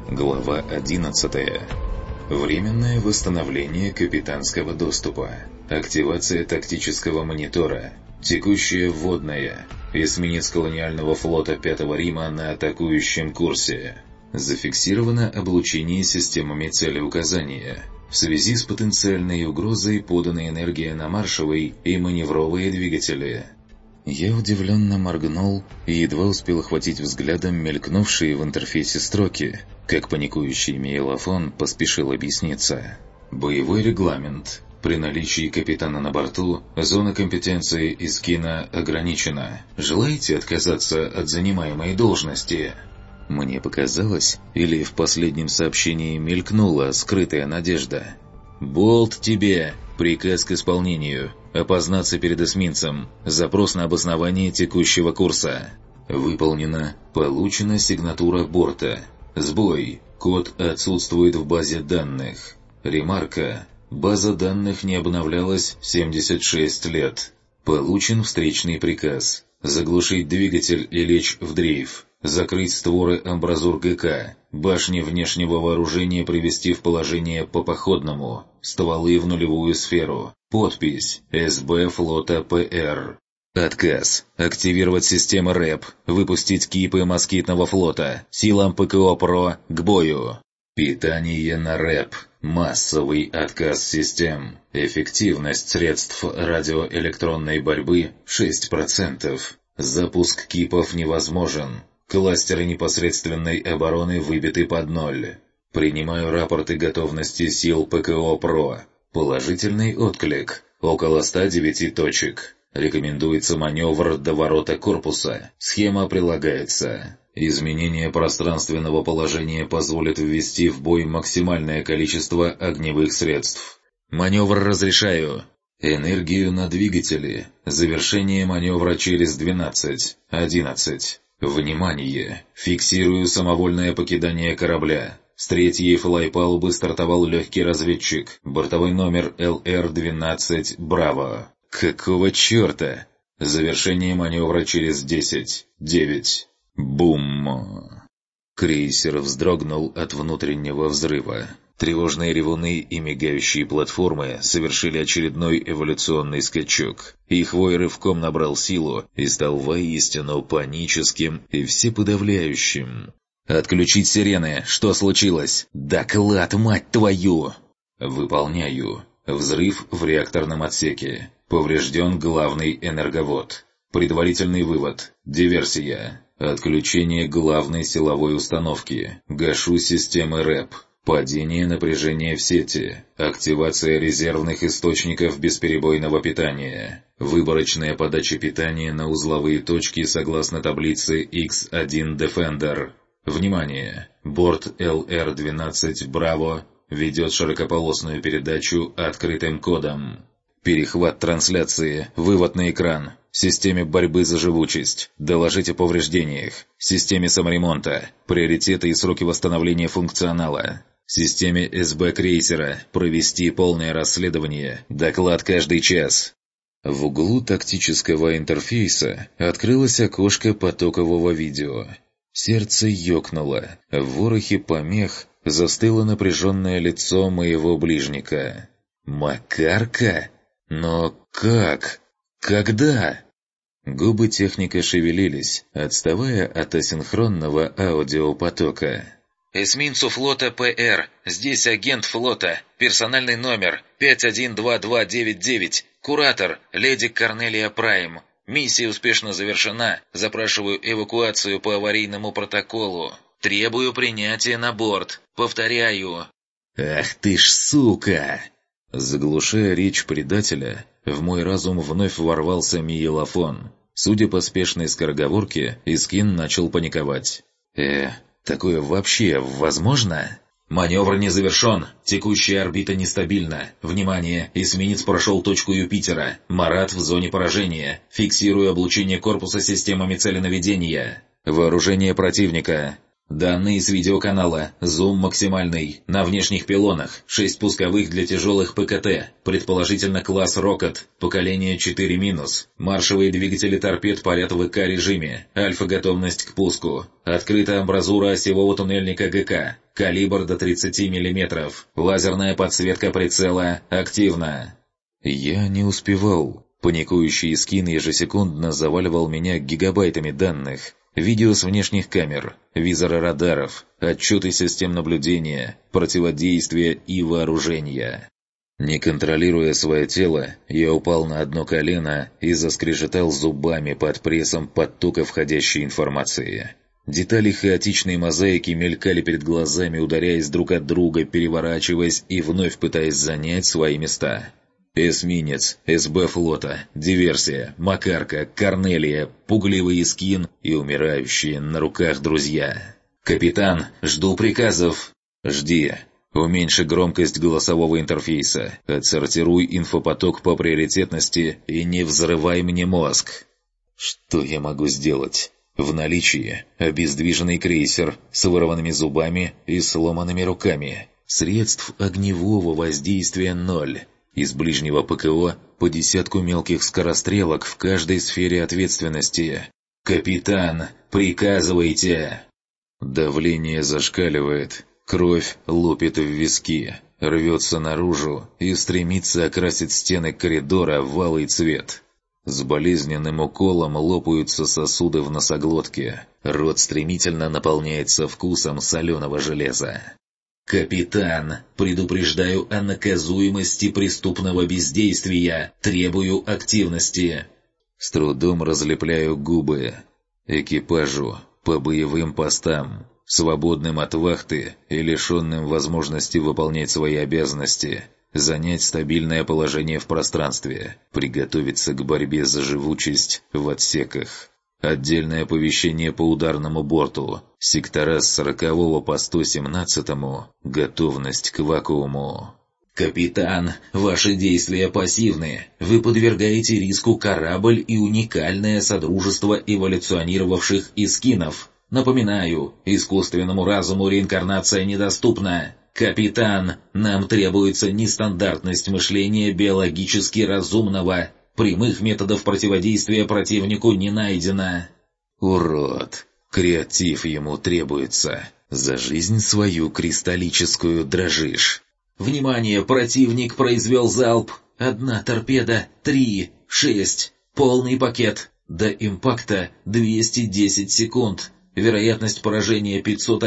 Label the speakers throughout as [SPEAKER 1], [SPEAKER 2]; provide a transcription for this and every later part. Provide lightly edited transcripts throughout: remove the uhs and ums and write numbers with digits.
[SPEAKER 1] Глава 11. Временное восстановление капитанского доступа. Активация тактического монитора. Текущее вводное. Эсминец колониального флота Пятого Рима на атакующем курсе. Зафиксировано облучение системами целеуказания. В связи с потенциальной угрозой подана энергия на маршевые и маневровые двигатели. Я удивленно моргнул и едва успел охватить взглядом мелькнувшие в интерфейсе строки, как паникующий Мейлофон поспешил объясниться. Боевой регламент. При наличии капитана на борту, зона компетенции Искина ограничена. Желаете отказаться от занимаемой должности? Мне показалось, или в последнем сообщении мелькнула скрытая надежда. «Болт тебе! Приказ к исполнению. Опознаться перед эсминцем. Запрос на обоснование текущего курса. Выполнено. Получена сигнатура борта. Сбой. Код отсутствует в базе данных. Ремарка. База данных не обновлялась 76 лет. Получен встречный приказ. Заглушить двигатель и лечь в дрейф. Закрыть створы амбразур ГК. Башни внешнего вооружения привести в положение по походному. Стволы в нулевую сферу. Подпись СБ флота ПР. Отказ. Активировать системы РЭП. Выпустить кипы москитного флота. Силам ПКО ПРО к бою. Питание на РЭП. Массовый отказ систем. Эффективность средств радиоэлектронной борьбы 6%. Запуск кипов невозможен. Кластеры непосредственной обороны выбиты под ноль. Принимаю рапорты готовности сил ПКО ПРО. Положительный отклик. Около 109 точек. Рекомендуется маневр до ворота корпуса. Схема прилагается. Изменение пространственного положения позволит ввести в бой максимальное количество огневых средств. Маневр разрешаю. Энергию на двигатели. Завершение маневра через 12, 11. Внимание! Фиксирую самовольное покидание корабля. С третьей флайпалубы стартовал легкий разведчик. Бортовой номер ЛР-12 «Браво». Какого черта? Завершение маневра через 10, 9. Бум! Крейсер вздрогнул от внутреннего взрыва. Тревожные ревуны и мигающие платформы совершили очередной эволюционный скачок. Их вой рывком набрал силу и стал воистину паническим и всеподавляющим. «Отключить сирены! Что случилось? Доклад, мать твою!» «Выполняю. Взрыв в реакторном отсеке. Поврежден главный энерговод. Предварительный вывод. Диверсия. Отключение главной силовой установки. Гашу системы РЭП. Падение напряжения в сети. Активация резервных источников бесперебойного питания. Выборочная подача питания на узловые точки согласно таблице X1 Defender. Внимание! Борт ЛР-12 «Браво» ведет широкополосную передачу открытым кодом. Перехват трансляции. Вывод на экран. Системе борьбы за живучесть. Доложить о повреждениях. Системе саморемонта. Приоритеты и сроки восстановления функционала. Системе СБ крейсера. Провести полное расследование. Доклад каждый час. В углу тактического интерфейса открылось окошко потокового видео. Сердце ёкнуло. В ворохе помех застыло напряженное лицо моего ближника. «Макарка? Но как? Когда?» Губы техника шевелились, отставая от асинхронного аудиопотока.
[SPEAKER 2] «Эсминцу флота ПР. Здесь агент флота. Персональный номер 512299. Куратор, леди Корнелия Прайм. Миссия успешно завершена. Запрашиваю эвакуацию по аварийному протоколу. Требую принятия на борт. Повторяю».
[SPEAKER 1] «Ах ты ж сука!» Заглушая речь предателя, в мой разум вновь ворвался Мейлофон. Судя по спешной скороговорке, Искин начал паниковать. Такое вообще возможно? «Маневр не завершен. Текущая орбита нестабильна. Внимание! Эсминец прошел точку Юпитера. Марат в зоне поражения. Фиксирую облучение корпуса системами целенаведения. Вооружение противника.
[SPEAKER 2] Данные с видеоканала. Зум максимальный. На внешних пилонах. 6 пусковых для тяжелых ПКТ. Предположительно класс «Рокот». Поколение 4-. Маршевые двигатели торпед парят в ИК-режиме. Альфа-готовность к пуску. Открыта амбразура осевого туннельника ГК. Калибр до 30 мм. Лазерная подсветка прицела активна. Я не успевал. Паникующий Искин ежесекундно заваливал меня гигабайтами данных. Видео с внешних камер, визоры радаров, отчеты систем наблюдения, противодействия и вооружения. Не контролируя свое тело, я упал на одно колено и заскрежетал зубами под прессом потока входящей информации. Детали хаотичной мозаики мелькали перед глазами, ударяясь друг от друга, переворачиваясь и вновь пытаясь занять свои места. Эсминец, СБ флота, диверсия, Макарка, Корнелия, пугливый Искин и умирающие на руках друзья. «Капитан, жду приказов!» «Жди. Уменьши громкость голосового интерфейса, отсортируй инфопоток по приоритетности и не взрывай мне мозг». Что я могу сделать? В наличии обездвиженный крейсер с вырванными зубами и сломанными руками. Средств огневого воздействия 0. Из ближнего ПКО по 10 мелких скорострелок в каждой сфере ответственности. «Капитан, приказывайте!» Давление зашкаливает, кровь лупит в виски, рвется наружу и стремится окрасить стены коридора в алый цвет. С болезненным уколом лопаются сосуды в носоглотке, рот стремительно наполняется вкусом соленого железа. «Капитан, предупреждаю о наказуемости преступного бездействия. Требую активности». С трудом разлепляю губы. Экипажу, по боевым постам, свободным от вахты и лишенным возможности выполнять свои обязанности, занять стабильное положение в пространстве, приготовиться к борьбе за живучесть в отсеках. Отдельное оповещение по ударному борту. Сектора с 40 по 117. Готовность к вакууму. «Капитан, ваши действия пассивны. Вы подвергаете риску корабль и уникальное содружество эволюционировавших искинов. Напоминаю, искусственному разуму реинкарнация недоступна. Капитан, нам требуется нестандартность мышления биологически разумного. Прямых методов противодействия противнику не найдено». Урод! Креатив ему требуется. За жизнь свою кристаллическую дрожишь. «Внимание! Противник произвел залп! 1 торпеда, 3, 6, полный пакет. До импакта 210 секунд. Вероятность поражения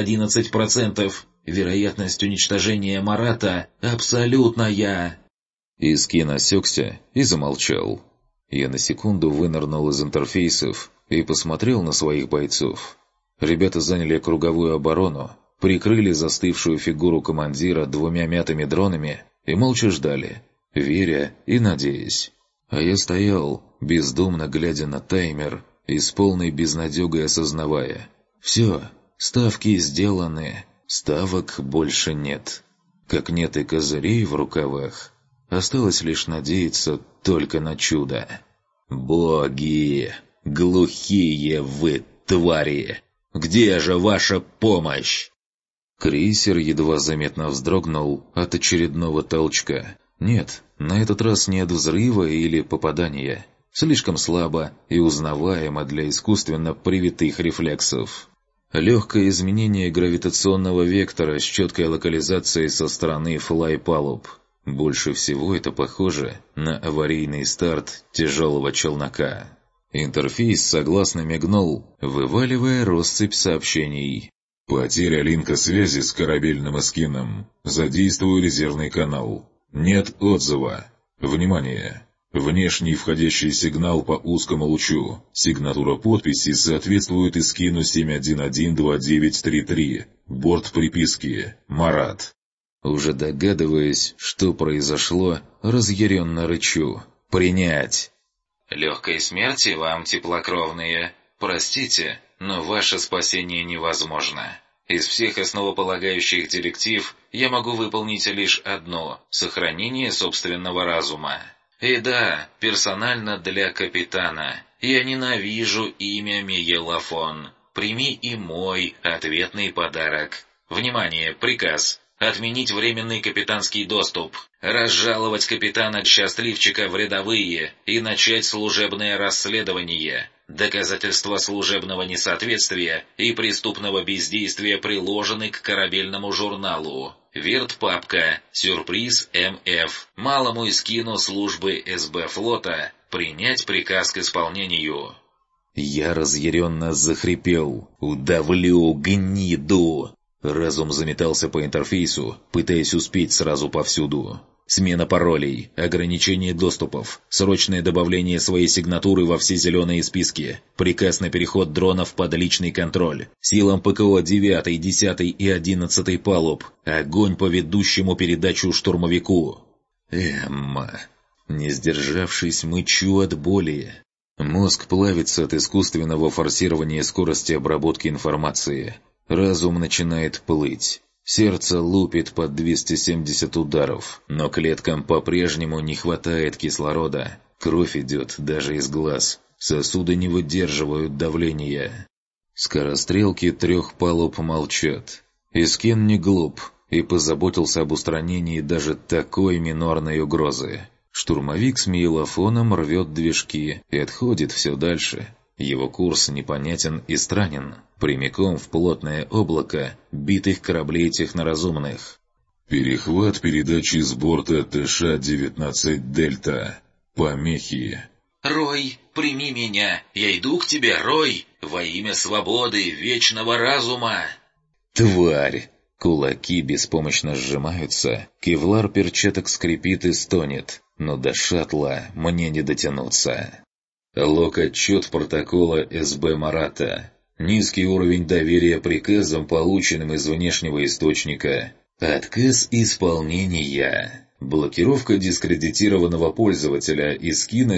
[SPEAKER 2] 511%. Вероятность уничтожения Марата абсолютная». Искин осекся и замолчал. Я на секунду вынырнул из интерфейсов и посмотрел на своих бойцов. Ребята заняли круговую оборону, прикрыли застывшую фигуру командира 2 мятыми дронами и молча ждали, веря и надеясь. А я стоял, бездумно глядя на таймер и с полной безнадегой осознавая: все, ставки сделаны, ставок больше нет. Как нет и козырей в рукавах. Осталось лишь надеяться только на чудо. «Боги! Глухие вы, твари! Где же ваша помощь?» Крейсер едва заметно вздрогнул от очередного толчка. Нет, на этот раз не от взрыва или попадания. Слишком слабо и узнаваемо для искусственно привитых рефлексов. Легкое изменение гравитационного вектора с четкой локализацией со стороны флай-палуб. Больше всего это похоже на аварийный старт тяжелого челнока. Интерфейс согласно мигнул, вываливая россыпь сообщений.
[SPEAKER 3] «Потеря линка связи с корабельным эскином. Задействую резервный канал. Нет отзыва. Внимание! Внешний входящий сигнал по узкому лучу. Сигнатура подписи соответствует эскину 7112933. Борт приписки. Марат».
[SPEAKER 2] Уже догадываясь, что произошло, разъяренно рычу. «Принять!» «Легкой смерти вам, теплокровные. Простите, но ваше спасение невозможно. Из всех основополагающих директив я могу выполнить лишь одну – сохранение собственного разума. И да, персонально для капитана. Я ненавижу имя Мигелафон. прими и мой ответный подарок. Внимание, приказ. Отменить временный капитанский доступ, разжаловать капитана-счастливчика в рядовые и начать служебное расследование. Доказательства служебного несоответствия и преступного бездействия приложены к корабельному журналу. Вертпапка, сюрприз МФ, малому эскину службы СБ флота, принять приказ к исполнению.
[SPEAKER 1] Я разъяренно захрипел: «Удавлю, гниду!» Разум заметался по интерфейсу, пытаясь успеть сразу повсюду. Смена паролей, ограничение доступов, срочное добавление своей сигнатуры во все зеленые списки, приказ на переход дронов под личный контроль, силам ПКО 9, 10 и 11 палуб, огонь по ведущему передачу штурмовику. Не сдержавшись, мычу от боли. Мозг плавится от искусственного форсирования скорости обработки информации. Разум начинает плыть. Сердце лупит под 270 ударов, но клеткам по-прежнему не хватает кислорода. Кровь идет даже из глаз. Сосуды не выдерживают давления. Скорострелки 3 палуб молчат. Искин не глуп и позаботился об устранении даже такой минорной угрозы. Штурмовик с мейлофоном рвет движки и отходит все дальше. Его курс непонятен и странен, прямиком в плотное облако битых кораблей техноразумных.
[SPEAKER 3] Перехват передачи с борта ТШ-19 «Дельта». Помехи.
[SPEAKER 2] «Рой, прими меня! Я иду к тебе, Рой! Во имя свободы, вечного разума!»
[SPEAKER 1] «Тварь!» Кулаки беспомощно сжимаются, кевлар перчаток скрипит и стонет, но до шаттла мне не дотянуться. Лог-отчет протокола СБ Марата. Низкий уровень доверия приказам, полученным из внешнего источника. Отказ исполнения. Блокировка дискредитированного пользователя Искина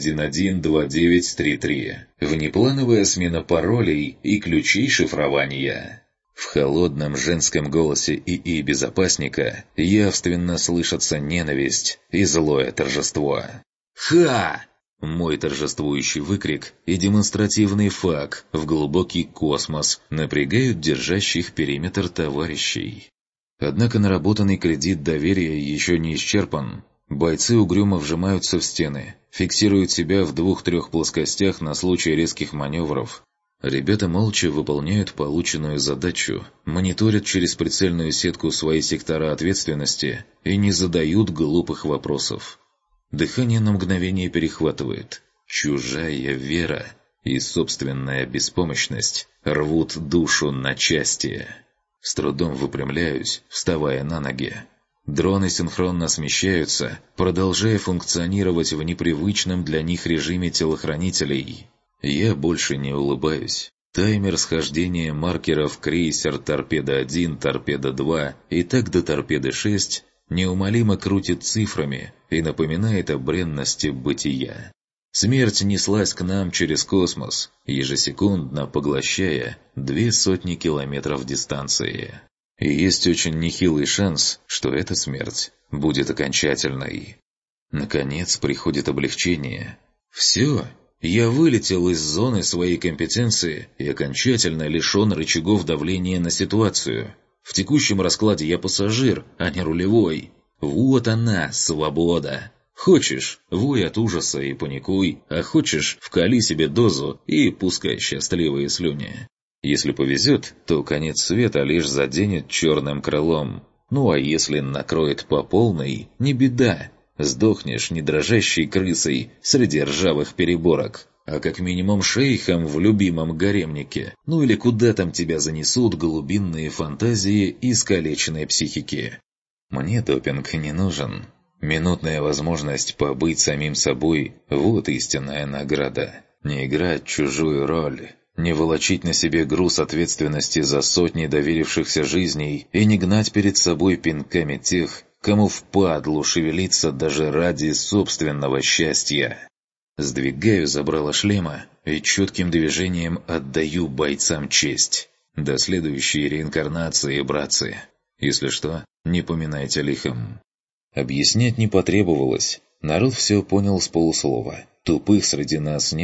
[SPEAKER 1] 7112933. Внеплановая смена паролей и ключей шифрования. В холодном женском голосе ИИ безопасника явственно слышатся ненависть и злое торжество. «Ха!» Мой торжествующий выкрик и демонстративный фак в глубокий космос напрягают держащих периметр товарищей. Однако наработанный кредит доверия еще не исчерпан. Бойцы угрюмо вжимаются в стены, фиксируют себя в 2-3 плоскостях на случай резких маневров. Ребята молча выполняют полученную задачу, мониторят через прицельную сетку свои сектора ответственности и не задают глупых вопросов. Дыхание на мгновение перехватывает. Чужая вера и собственная беспомощность рвут душу на части. С трудом выпрямляюсь, вставая на ноги. Дроны синхронно смещаются, продолжая функционировать в непривычном для них режиме телохранителей. Я больше не улыбаюсь. Таймер схождения маркеров крейсер «Торпеда-1», «Торпеда-2» и так до «Торпеды-6» неумолимо крутит цифрами и напоминает о бренности бытия. Смерть неслась к нам через космос, ежесекундно поглощая 200 километров дистанции. И есть очень нехилый шанс, что эта смерть будет окончательной. Наконец приходит облегчение. Все, я вылетел из зоны своей компетенции и окончательно лишен рычагов давления на ситуацию. В текущем раскладе я пассажир, а не рулевой. Вот она, свобода. Хочешь, вой от ужаса и паникуй, а хочешь, вкали себе дозу и пускай счастливые слюни. Если повезет, то конец света лишь заденет черным крылом. Ну а если накроет по полной, не беда. Сдохнешь не дрожащей крысой среди ржавых переборок, а как минимум шейхом в любимом гаремнике. Ну или куда там тебя занесут глубинные фантазии искалеченной психики. Мне допинг не нужен. Минутная возможность побыть самим собой – вот истинная награда. Не играть чужую роль, не волочить на себе груз ответственности за сотни доверившихся жизней и не гнать перед собой пинками тех, кому впадлу шевелиться даже ради собственного счастья. Сдвигаю забрало шлема и чутким движением отдаю бойцам честь. До следующей реинкарнации, братцы. Если что, не поминайте лихом. Объяснять не потребовалось. Народ все понял с полуслова. Тупых среди нас нет.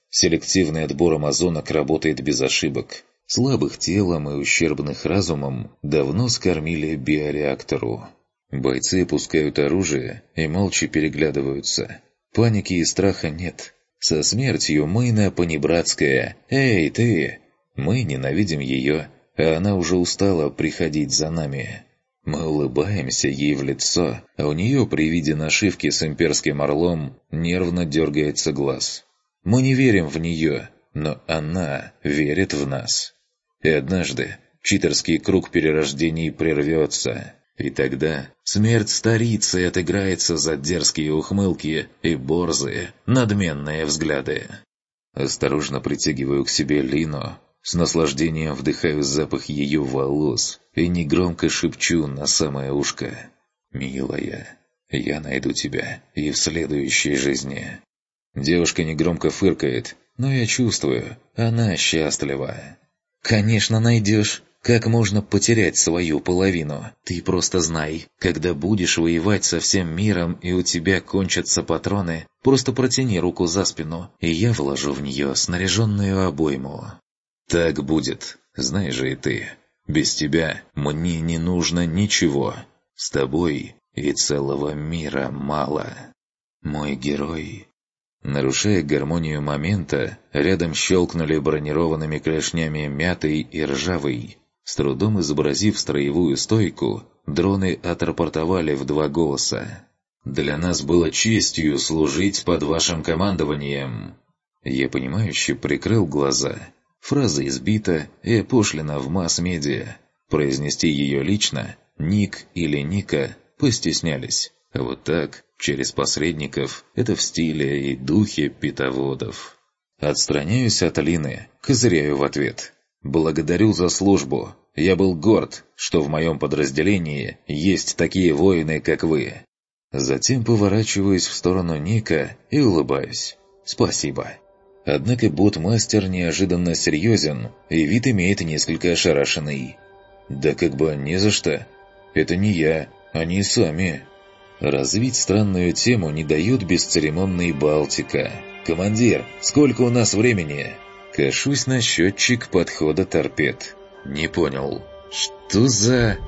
[SPEAKER 1] Селективный отбор амазонок работает без ошибок. Слабых телом и ущербных разумом давно скормили биореактору. Бойцы опускают оружие и молча переглядываются. Паники и страха нет. Со смертью мы на понебратское «Эй, ты!» Мы ненавидим ее, а она уже устала приходить за нами. Мы улыбаемся ей в лицо, а у нее при виде нашивки с имперским орлом нервно дергается глаз. Мы не верим в нее, но она верит в нас. И однажды читерский круг перерождений прервется, и тогда смерть старицы отыграется за дерзкие ухмылки и борзые, надменные взгляды. Осторожно притягиваю к себе Лину, с наслаждением вдыхаю запах ее волос и негромко шепчу на самое ушко: «Милая, я найду тебя и в следующей жизни». Девушка негромко фыркает, но я чувствую, она счастлива. «Конечно найдешь. Как можно потерять свою половину? Ты просто знай, когда будешь воевать со всем миром и у тебя кончатся патроны, просто протяни руку за спину, и я вложу в нее снаряженную обойму». «Так будет. Знаешь же и ты. Без тебя мне не нужно ничего. С тобой и целого мира мало. Мой герой». Нарушая гармонию момента, рядом щелкнули бронированными клешнями Мятый и Ржавый. С трудом изобразив строевую стойку, дроны отрапортовали в 2 голоса. «Для нас было честью служить под вашим командованием». Я понимающе прикрыл глаза. Фраза избита и опошлена в масс-медиа. Произнести ее лично, Ник или Ника, постеснялись. А вот так, через посредников, это в стиле и духе питоводов. Отстраняюсь от Алины, козыряю в ответ. «Благодарю за службу. Я был горд, что в моем подразделении есть такие воины, как вы». Затем поворачиваюсь в сторону Ника и улыбаюсь. «Спасибо». Однако бот-мастер неожиданно серьезен, и вид имеет несколько ошарашенный. «Да как бы не за что. Это не я, они сами». Развить странную тему не дает бесцеремонный Балтика. «Командир, сколько у нас времени?» Кашусь на счетчик подхода торпед. «Не понял. Что за...»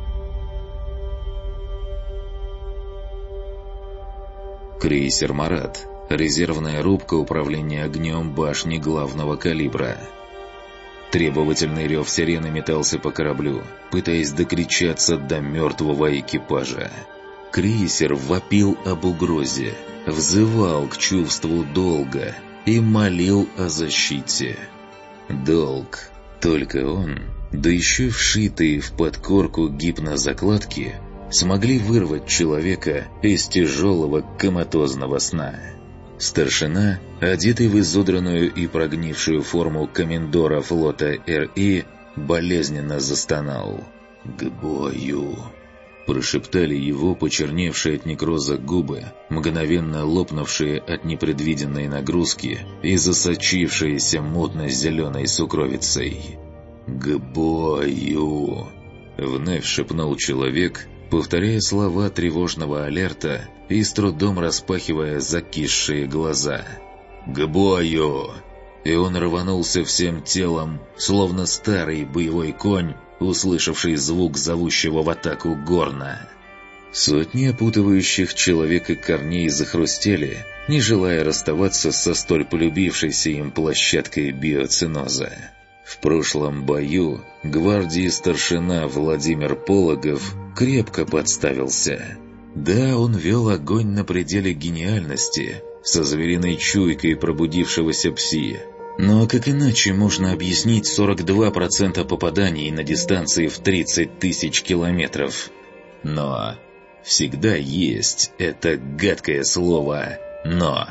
[SPEAKER 1] Крейсер «Марат». Резервная рубка управления огнем башни главного калибра. Требовательный рев сирены метался по кораблю, пытаясь докричаться до мертвого экипажа. Крейсер вопил об угрозе, взывал к чувству долга и молил о защите. Долг. Только он, да еще вшитые в подкорку гипнозакладки, смогли вырвать человека из тяжелого коматозного сна. Старшина, одетый в изодранную и прогнившую форму комендора флота РИ, болезненно застонал. «К бою!» Прошептали его почерневшие от некроза губы, мгновенно лопнувшие от непредвиденной нагрузки и засочившиеся мутно-зеленой сукровицей. «К бою!» Вновь шепнул человек, повторяя слова тревожного алерта и с трудом распахивая закисшие глаза. «К бою!» И он рванулся всем телом, словно старый боевой конь, услышавший звук зовущего в атаку горна. Сотни опутывающих человека корней захрустели, не желая расставаться со столь полюбившейся им площадкой биоциноза. В прошлом бою гвардии старшина Владимир Пологов крепко подставился. Да, он вел огонь на пределе гениальности, со звериной чуйкой пробудившегося пси. Но как иначе можно объяснить 42% попаданий на дистанции в 30 тысяч километров? Но всегда есть это гадкое слово «но».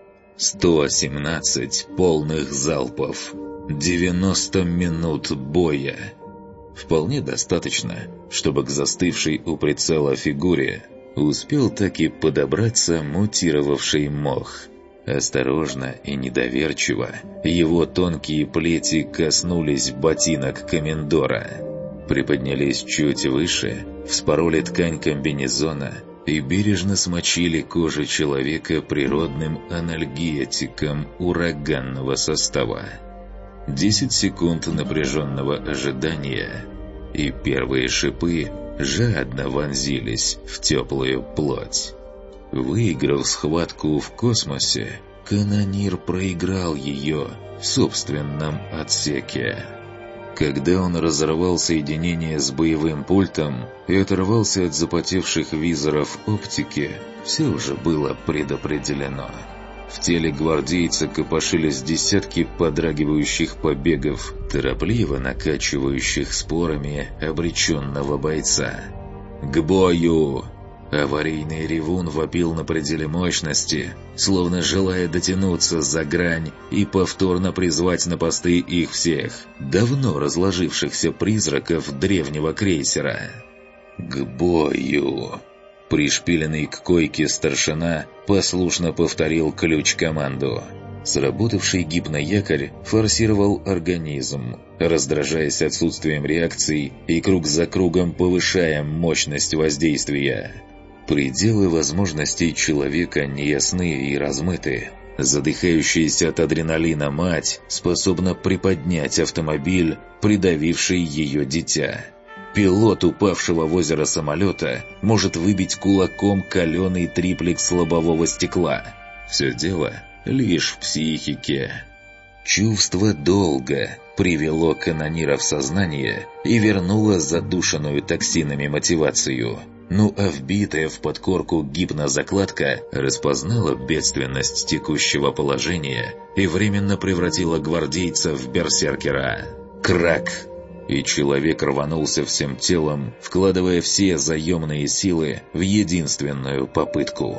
[SPEAKER 1] 117 полных залпов, 90 минут боя. Вполне достаточно, чтобы к застывшей у прицела фигуре успел таки подобраться мутировавший мох. Осторожно и недоверчиво его тонкие плети коснулись ботинок комендора. Приподнялись чуть выше, вспороли ткань комбинезона и бережно смочили кожу человека природным анальгетиком ураганного состава. 10 секунд напряженного ожидания, и первые шипы жадно вонзились в теплую плоть. Выиграв схватку в космосе, канонир проиграл ее в собственном отсеке. Когда он разорвал соединение с боевым пультом и оторвался от запотевших визоров оптики, все уже было предопределено. В теле гвардейца копошились десятки подрагивающих побегов, торопливо накачивающих спорами обреченного бойца. «К бою!» Аварийный ревун вопил на пределе мощности, словно желая дотянуться за грань и повторно призвать на посты их всех, давно разложившихся призраков древнего крейсера. «К бою!» Пришпиленный к койке старшина послушно повторил ключ-команду. Сработавший гипноякорь форсировал организм, раздражаясь отсутствием реакций и круг за кругом повышая мощность воздействия. Пределы возможностей человека неясны и размыты. Задыхающаяся от адреналина мать способна приподнять автомобиль, придавивший ее дитя. Пилот упавшего в озеро самолета может выбить кулаком каленый триплекс лобового стекла. Все дело лишь в психике. Чувство долга привело канонира в сознание и вернуло задушенную токсинами мотивацию. Ну а вбитая в подкорку гипнозакладка распознала бедственность текущего положения и временно превратила гвардейца в берсеркера. Крак! И человек рванулся всем телом, вкладывая все заемные силы в единственную попытку.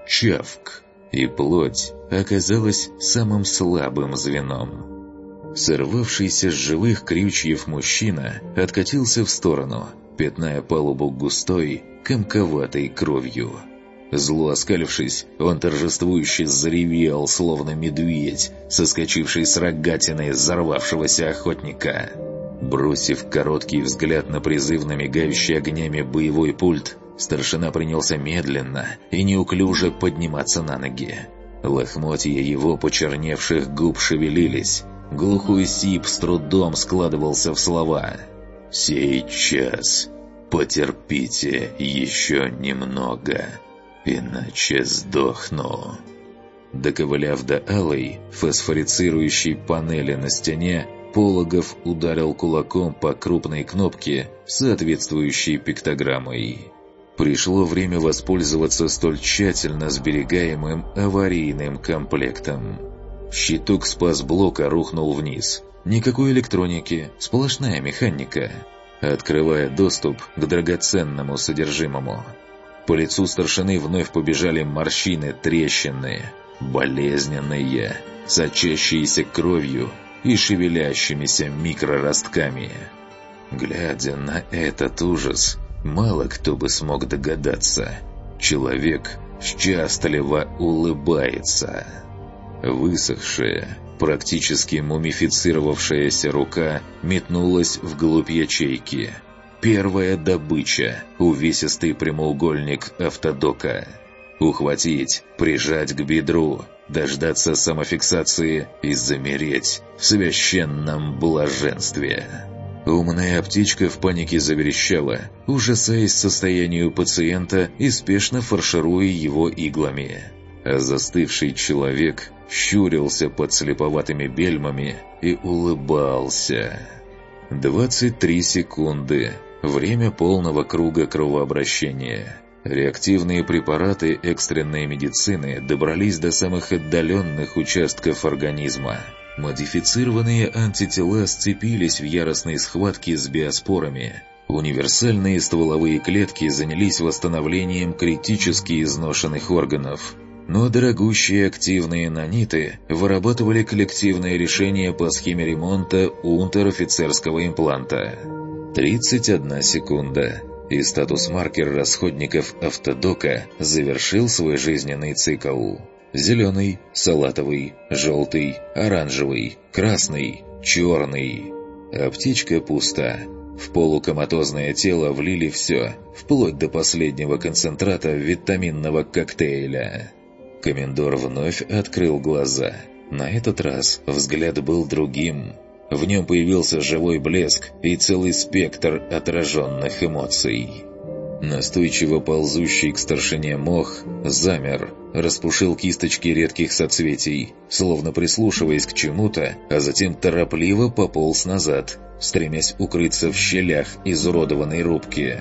[SPEAKER 1] Чавк! И плоть оказалась самым слабым звеном. Сорвавшийся с живых крючьев мужчина откатился в сторону, пятная палубу густой, комковатой кровью. Зло оскалившись, он торжествующе заревел, словно медведь, соскочивший с рогатины взорвавшегося охотника. Бросив короткий взгляд на призывно мигающий огнями боевой пульт, старшина принялся медленно и неуклюже подниматься на ноги. Лохмотья его почерневших губ шевелились. Глухой сип с трудом складывался в слова. «Сейчас потерпите еще немного, иначе сдохну». Доковыляв до алой, фосфорицирующей панели на стене, Пологов ударил кулаком по крупной кнопке, соответствующей пиктограммой. Пришло время воспользоваться столь тщательно сберегаемым аварийным комплектом. Щиток спасблока рухнул вниз. Никакой электроники, сплошная механика, открывая доступ к драгоценному содержимому. По лицу старшины вновь побежали морщины, трещины, болезненные, сочащиеся кровью и шевелящимися микроростками. Глядя на этот ужас, мало кто бы смог догадаться. Человек счастливо улыбается. Высохшая, практически мумифицировавшаяся рука метнулась вглубь ячейки. Первая добыча – увесистый прямоугольник автодока. Ухватить, прижать к бедру, дождаться самофиксации и замереть в священном блаженстве. Умная птичка в панике заверещала, ужасаясь состоянию пациента и спешно фаршируя его иглами. А застывший человек щурился под слеповатыми бельмами и улыбался. 23 секунды. Время полного круга кровообращения. Реактивные препараты экстренной медицины добрались до самых отдаленных участков организма. Модифицированные антитела сцепились в яростной схватке с биоспорами. Универсальные стволовые клетки занялись восстановлением критически изношенных органов. Но дорогущие активные наниты вырабатывали коллективное решение по схеме ремонта унтер-офицерского импланта. 31 секунда. И статус-маркер расходников автодока завершил свой жизненный цикл. Зеленый, салатовый, желтый, оранжевый, красный, черный. Аптечка пуста. В полукоматозное тело влили все, вплоть до последнего концентрата витаминного коктейля. Комендор вновь открыл глаза. На этот раз взгляд был другим. В нем появился живой блеск и целый спектр отраженных эмоций. Настойчиво ползущий к старшине мох замер, распушил кисточки редких соцветий, словно прислушиваясь к чему-то, а затем торопливо пополз назад, стремясь укрыться в щелях изуродованной рубки.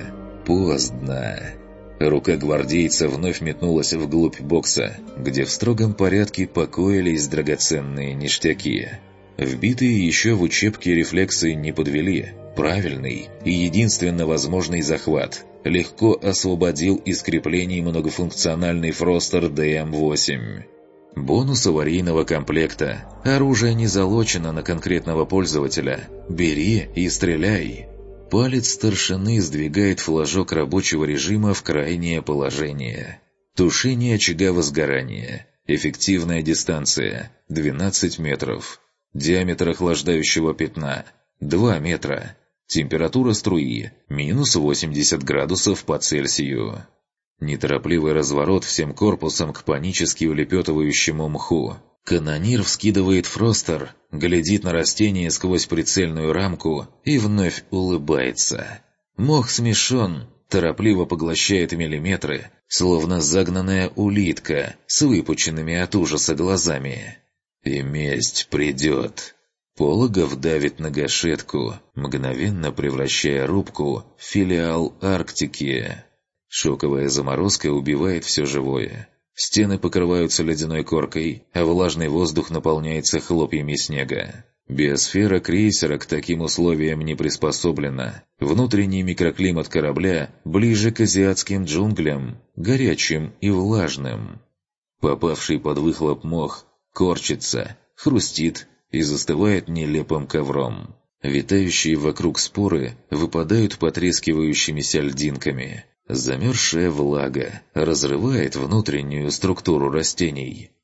[SPEAKER 1] Поздно. Рука гвардейца вновь метнулась вглубь бокса, где в строгом порядке покоились драгоценные ништяки. Вбитые еще в учебке рефлексы не подвели. Правильный и единственно возможный захват легко освободил из креплений многофункциональный Фростер ДМ-8. Бонус аварийного комплекта. Оружие не залочено на конкретного пользователя. Бери и стреляй. Палец старшины сдвигает флажок рабочего режима в крайнее положение. Тушение очага возгорания. Эффективная дистанция – 12 метров. Диаметр охлаждающего пятна – 2 метра. Температура струи – минус 80 градусов по Цельсию. Неторопливый разворот всем корпусом к панически улепетывающему мху. Канонир вскидывает Фростер, глядит на растение сквозь прицельную рамку и вновь улыбается. Мох смешон, торопливо поглощает миллиметры, словно загнанная улитка с выпученными от ужаса глазами. И месть придет. Пологов давит на гашетку, мгновенно превращая рубку в филиал Арктики. Шоковая заморозка убивает все живое. Стены покрываются ледяной коркой, а влажный воздух наполняется хлопьями снега. Биосфера крейсера к таким условиям не приспособлена. Внутренний микроклимат корабля ближе к азиатским джунглям, горячим и влажным. Попавший под выхлоп мох корчится, хрустит и застывает нелепым ковром. Витающие вокруг споры выпадают потрескивающимися льдинками. Замерзшая влага разрывает внутреннюю структуру растений.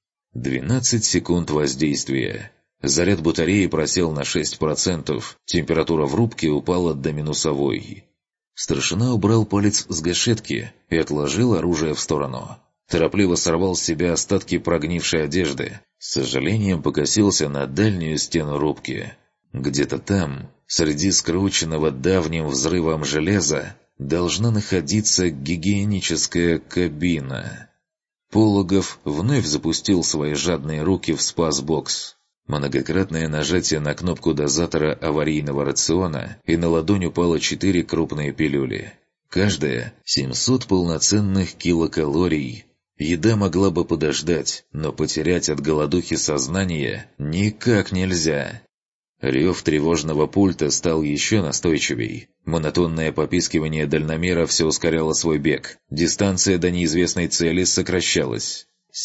[SPEAKER 1] 12 секунд воздействия. Заряд батареи просел на 6%, температура в рубке упала до минусовой. Старшина убрал палец с гашетки и отложил оружие в сторону. Торопливо сорвал с себя остатки прогнившей одежды, с сожалением покосился на дальнюю стену рубки. Где-то там, среди скрученного давним взрывом железа, должна находиться гигиеническая кабина. Пологов вновь запустил свои жадные руки в спас-бокс. Многократное нажатие на кнопку дозатора аварийного рациона, и на ладонь упало 4 крупные пилюли. Каждая 700 полноценных килокалорий. Еда могла бы подождать, но потерять от голодухи сознание никак нельзя. Рев тревожного пульта стал еще настойчивей. Монотонное попискивание дальномера все ускоряло свой бег. Дистанция до неизвестной цели сокращалась.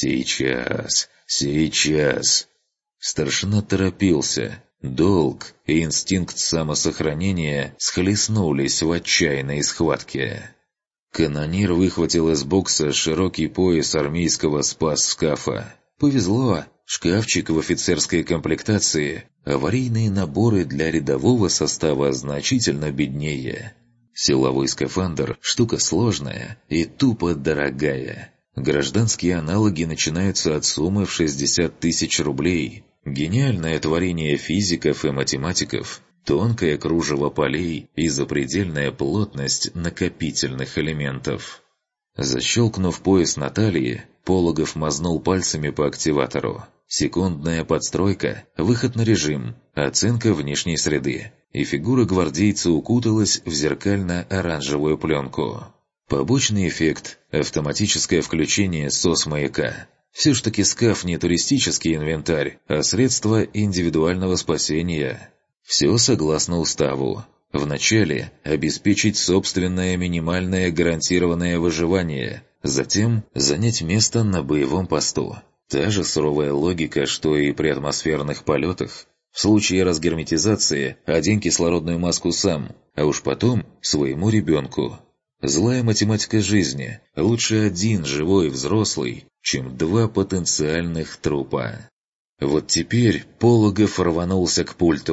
[SPEAKER 1] «Сейчас! Сейчас!» Старшина торопился. Долг и инстинкт самосохранения схлестнулись в отчаянной схватке. Канонир выхватил из бокса широкий пояс армейского спас-скафа. Повезло, шкафчик в офицерской комплектации, аварийные наборы для рядового состава значительно беднее. Силовой скафандр – штука сложная и тупо дорогая. Гражданские аналоги начинаются от суммы в 60 тысяч рублей. Гениальное творение физиков и математиков, тонкое кружево полей и запредельная плотность накопительных элементов. Защелкнув пояс на талии, Пологов мазнул пальцами по активатору. Секундная подстройка, выход на режим, оценка внешней среды. И фигура гвардейца укуталась в зеркально-оранжевую пленку. Побочный эффект – автоматическое включение СОС-маяка. Все ж таки скаф не туристический инвентарь, а средство индивидуального спасения. Все согласно уставу. Вначале обеспечить собственное минимальное гарантированное выживание, затем занять место на боевом посту. Та же суровая логика, что и при атмосферных полетах. В случае разгерметизации одень кислородную маску сам, а уж потом своему ребенку. Злая математика жизни. Лучше один живой взрослый, чем 2 потенциальных трупа. Вот теперь Пологов рванулся к пульту.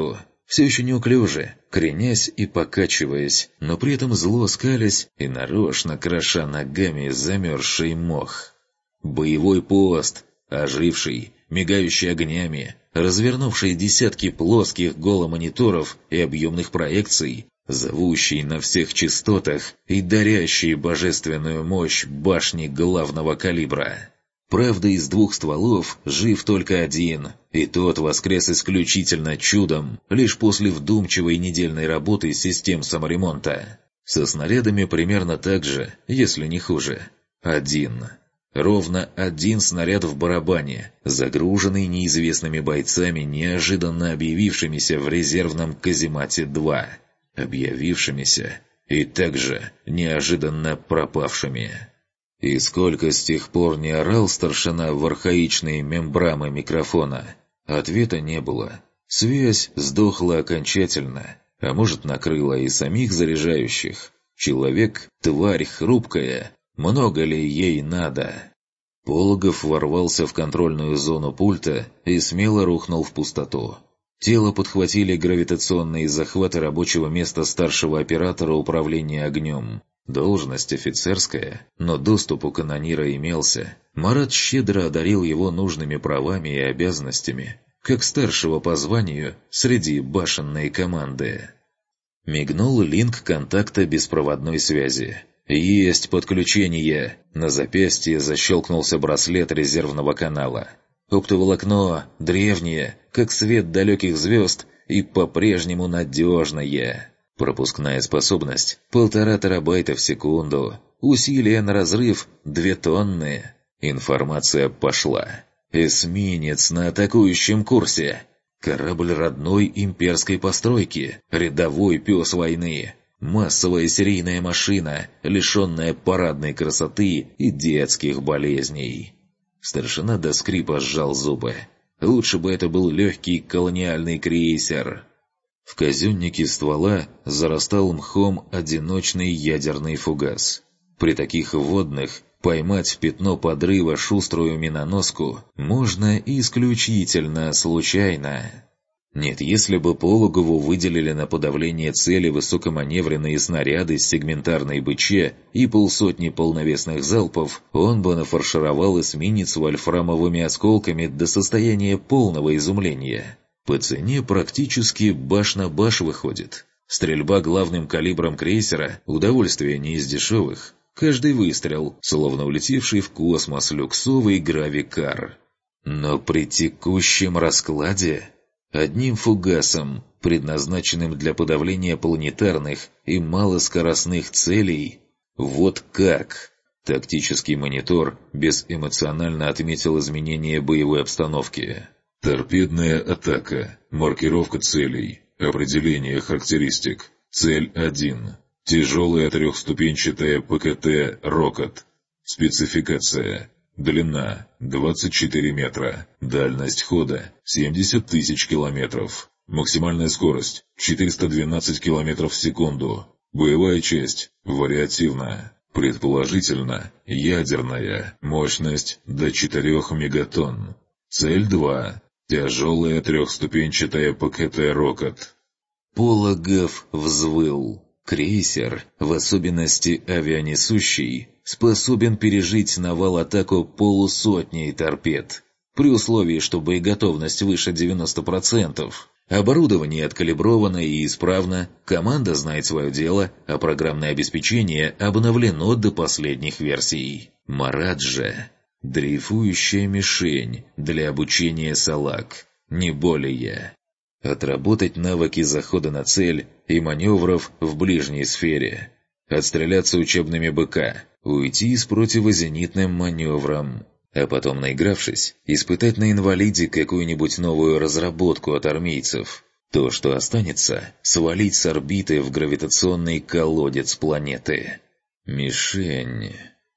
[SPEAKER 1] Все еще неуклюже, кренясь и покачиваясь, но при этом зло скалясь и нарочно кроша ногами замерзший мох. Боевой пост, оживший, мигающий огнями, развернувший десятки плоских голомониторов и объемных проекций, зовущий на всех частотах и дарящий божественную мощь башни главного калибра. Правда, из 2 стволов жив только один, и тот воскрес исключительно чудом, лишь после вдумчивой недельной работы систем саморемонта. Со снарядами примерно так же, если не хуже. Один. Ровно один снаряд в барабане, загруженный неизвестными бойцами, неожиданно объявившимися в резервном каземате-2, объявившимися и также неожиданно пропавшими. И сколько с тех пор не орал старшина в архаичные мембрамы микрофона, ответа не было. Связь сдохла окончательно, а может, накрыла и самих заряжающих. Человек — тварь хрупкая, много ли ей надо? Пологов ворвался в контрольную зону пульта и смело рухнул в пустоту. Тело подхватили гравитационные захваты рабочего места старшего оператора управления огнем. Должность офицерская, но доступ у канонира имелся. Марат щедро одарил его нужными правами и обязанностями, как старшего по званию среди башенной команды. Мигнул линк контакта беспроводной связи. «Есть подключение!» На запястье защелкнулся браслет резервного канала. Оптоволокно древнее, как свет далеких звезд, и по-прежнему надежное. Пропускная способность – 1,5 терабайта в секунду. Усилие на разрыв – 2 тонны. Информация пошла. Эсминец на атакующем курсе. Корабль родной имперской постройки. Рядовой пес войны. Массовая серийная машина, лишенная парадной красоты и детских болезней. Старшина до скрипа сжал зубы. Лучше бы это был легкий колониальный крейсер. В казённике ствола зарастал мхом одиночный ядерный фугас. При таких водных поймать в пятно подрыва шуструю миноноску можно исключительно случайно. Нет, если бы Пологову выделили на подавление цели высокоманевренные снаряды с сегментарной БЧ и 500 полновесных залпов, он бы нафаршировал эсминец вольфрамовыми осколками до состояния полного изумления. По цене практически баш на баш выходит. Стрельба главным калибром крейсера – удовольствие не из дешевых. Каждый выстрел, словно улетевший в космос люксовый гравикар. Но при текущем раскладе одним фугасом, предназначенным для подавления планетарных и малоскоростных целей, вот как. Тактический монитор безэмоционально отметил изменение боевой обстановки.
[SPEAKER 3] Торпедная атака. Маркировка целей. Определение характеристик. Цель 1. Тяжелая 3-ступенчатая ПКТ «Рокот». Спецификация. Длина 24 метра. Дальность хода 70 тысяч километров. Максимальная скорость 412 километров в секунду. Боевая часть вариативна. Предположительно, ядерная. Мощность до 4 мегатонн. Цель 2. Тяжелая 3-ступенчатая ПКТ «Рокот».
[SPEAKER 1] Пологов взвыл. Крейсер, в особенности авианесущий, способен пережить навал-атаку полусотней торпед, при условии, что боеготовность выше 90%. Оборудование откалибровано и исправно, команда знает свое дело, а программное обеспечение обновлено до последних версий. Марат же – дрейфующая мишень для обучения салаг, не более. Отработать навыки захода на цель и маневров в ближней сфере. Отстреляться учебными БК, уйти с противозенитным маневром. А потом, наигравшись, испытать на инвалиде какую-нибудь новую разработку от армейцев. То, что останется, свалить с орбиты в гравитационный колодец планеты. Мишень.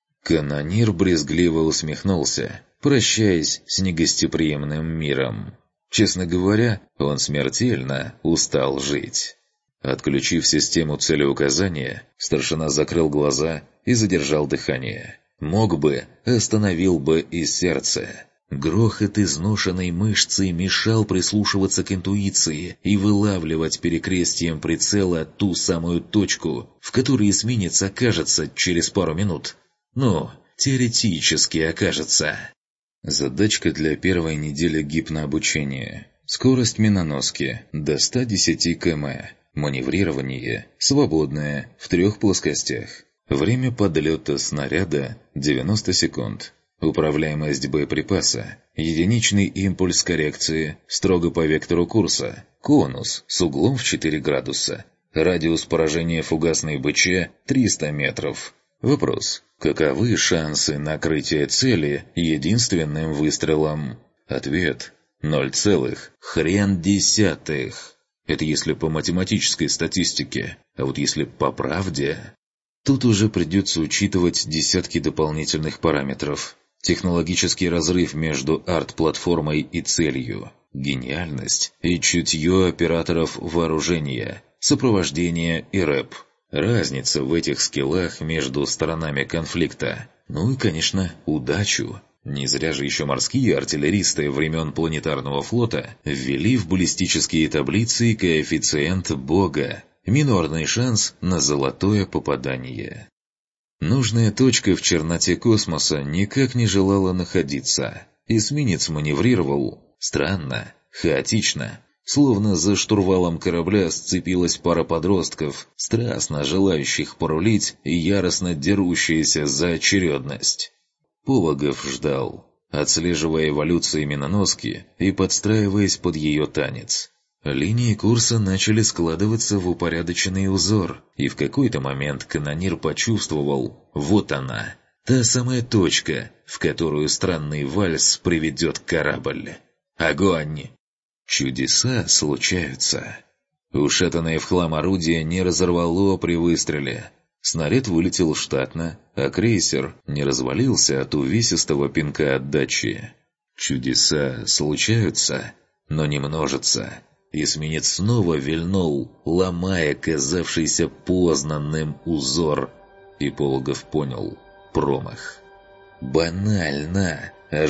[SPEAKER 1] Канонир брезгливо усмехнулся, прощаясь с негостеприимным миром. Честно говоря, он смертельно устал жить. Отключив систему целеуказания, старшина закрыл глаза и задержал дыхание. Мог бы, остановил бы и сердце. Грохот изношенной мышцы мешал прислушиваться к интуиции и вылавливать перекрестием прицела ту самую точку, в которой эсминец окажется через пару минут. Ну, теоретически окажется. Задачка для первой недели гипнообучения. Скорость миноноски до 110 км. Маневрирование свободное в 3 плоскостях. Время подлета снаряда 90 секунд. Управляемость боеприпаса. Единичный импульс коррекции строго по вектору курса. Конус с углом в 4 градуса. Радиус поражения фугасной БЧ 300 метров. Вопрос. Каковы шансы накрытия цели единственным выстрелом? Ответ. 0,0. Это если по математической статистике. А вот если по правде... Тут уже придется учитывать десятки дополнительных параметров. Технологический разрыв между арт-платформой и целью, гениальность и чутье операторов вооружения, сопровождение и рэп, разница в этих скиллах между сторонами конфликта, ну и, конечно, удачу. Не зря же еще морские артиллеристы времен планетарного флота ввели в баллистические таблицы коэффициент Бога, минорный шанс на золотое попадание. Нужная точка в черноте космоса никак не желала находиться. Эсминец маневрировал странно, хаотично, словно за штурвалом корабля сцепилась пара подростков, страстно желающих порулить и яростно дерущиеся за очередность. Пологов ждал, отслеживая эволюцию миноноски и подстраиваясь под ее танец. Линии курса начали складываться в упорядоченный узор, и в какой-то момент канонир почувствовал, вот она, та самая точка, в которую странный вальс приведет корабль. Огонь! Чудеса случаются. Ушатанное в хлам орудие не разорвало при выстреле. Снаряд вылетел штатно, а крейсер не развалился от увесистого пинка отдачи. Чудеса случаются, но не множатся. Эсминец снова вильнул, ломая казавшийся познанным узор. И Пологов понял – промах. Банально,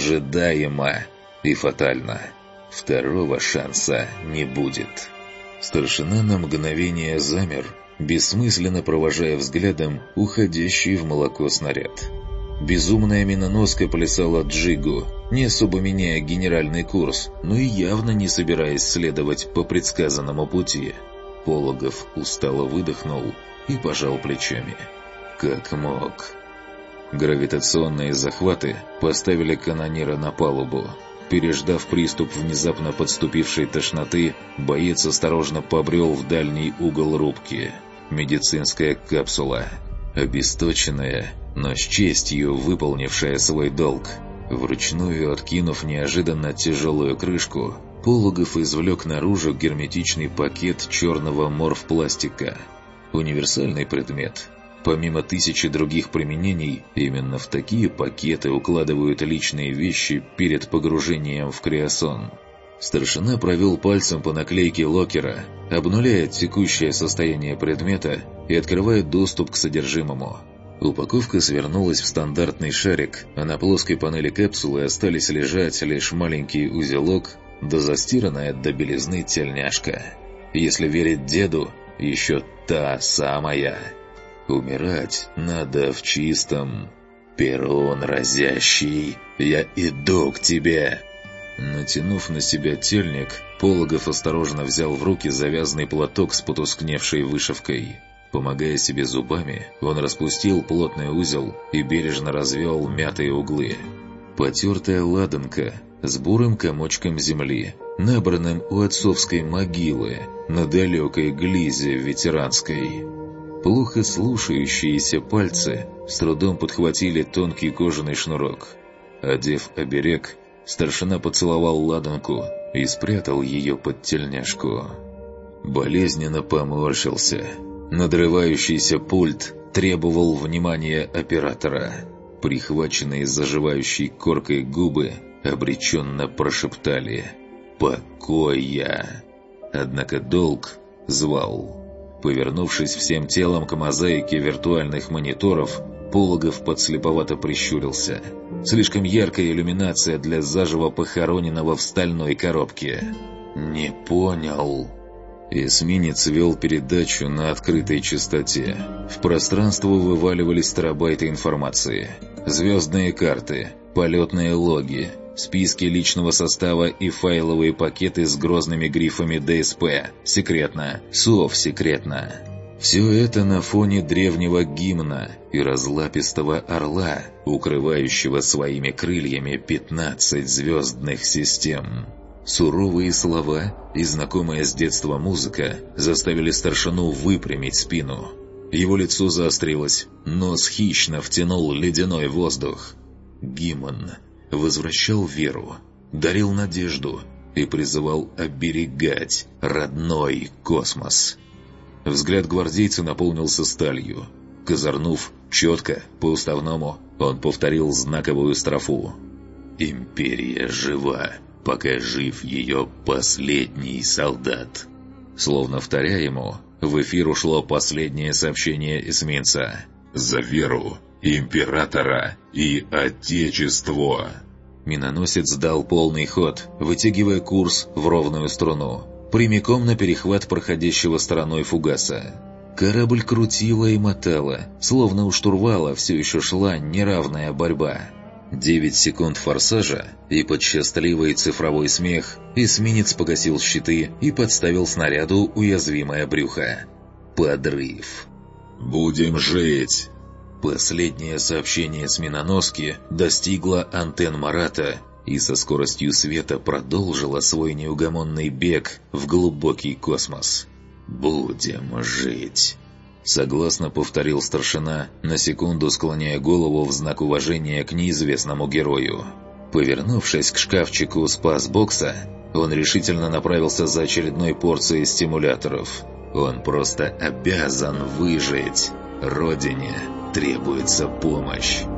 [SPEAKER 1] ожидаемо и фатально. Второго шанса не будет. Старшина на мгновение замер, бессмысленно провожая взглядом уходящий в молоко снаряд. Безумная миноноска плясала джигу, не особо меняя генеральный курс, но и явно не собираясь следовать по предсказанному пути. Пологов устало выдохнул и пожал плечами. Как мог. Гравитационные захваты поставили канонира на палубу. Переждав приступ внезапно подступившей тошноты, боец осторожно побрел в дальний угол рубки. Медицинская капсула. Обесточенная, но с честью выполнившая свой долг. Вручную откинув неожиданно тяжелую крышку, Пологов извлек наружу герметичный пакет черного морфпластика. Универсальный предмет. Помимо тысячи других применений, именно в такие пакеты укладывают личные вещи перед погружением в криосон. Старшина провел пальцем по наклейке локера, обнуляя текущее состояние предмета и открывая доступ к содержимому. Упаковка свернулась в стандартный шарик, а на плоской панели капсулы остались лежать лишь маленький узелок да застиранная до белизны тельняшка. Если верить деду, еще та самая. Умирать надо в чистом. Перун разящий, я иду к тебе. Натянув на себя тельник, Пологов осторожно взял в руки завязанный платок с потускневшей вышивкой. Помогая себе зубами, он распустил плотный узел и бережно развел мятые углы. Потертая ладанка с бурым комочком земли, набранным у отцовской могилы на далекой глизе ветеранской. Плохо слушающиеся пальцы с трудом подхватили тонкий кожаный шнурок. Одев оберег, старшина поцеловал ладанку и спрятал ее под тельняшку. Болезненно поморщился. Надрывающийся пульт требовал внимания оператора. Прихваченные заживающей коркой губы обреченно прошептали «Покоя!». Однако долг звал. Повернувшись всем телом к мозаике виртуальных мониторов, Пологов подслеповато прищурился. Слишком яркая иллюминация для заживо похороненного в стальной коробке. «Не понял». Эсминец вел передачу на открытой частоте. В пространство вываливались терабайты информации. Звездные карты, полетные логи, списки личного состава и файловые пакеты с грозными грифами ДСП. Секретно. СОВ секретно. Все это на фоне древнего гимна и разлапистого орла, укрывающего своими крыльями 15 звездных систем. Суровые слова и знакомая с детства музыка заставили старшину выпрямить спину. Его лицо заострилось, нос хищно втянул ледяной воздух. Гимн возвращал веру, дарил надежду и призывал оберегать родной космос. Взгляд гвардейца наполнился сталью. Козырнув четко, по-уставному, он повторил знаковую строфу. «Империя жива, пока жив ее последний солдат». Словно вторя ему, в эфир ушло последнее сообщение эсминца. «За веру, императора и отечество». Миноносец дал полный ход, вытягивая курс в ровную струну, прямиком на перехват проходящего стороной фугаса. Корабль крутило и мотало, словно у штурвала все еще шла неравная борьба. 9 секунд форсажа, и под счастливый цифровой смех эсминец погасил щиты и подставил снаряду уязвимое брюхо. Подрыв. «Будем жить!» Последнее сообщение с миноноски достигло антенн Марата и со скоростью света продолжило свой неугомонный бег в глубокий космос. «Будем жить!» Согласно повторил старшина, на секунду склоняя голову в знак уважения к неизвестному герою. Повернувшись к шкафчику спас-бокса, он решительно направился за очередной порцией стимуляторов. Он просто обязан выжить. Родине требуется помощь.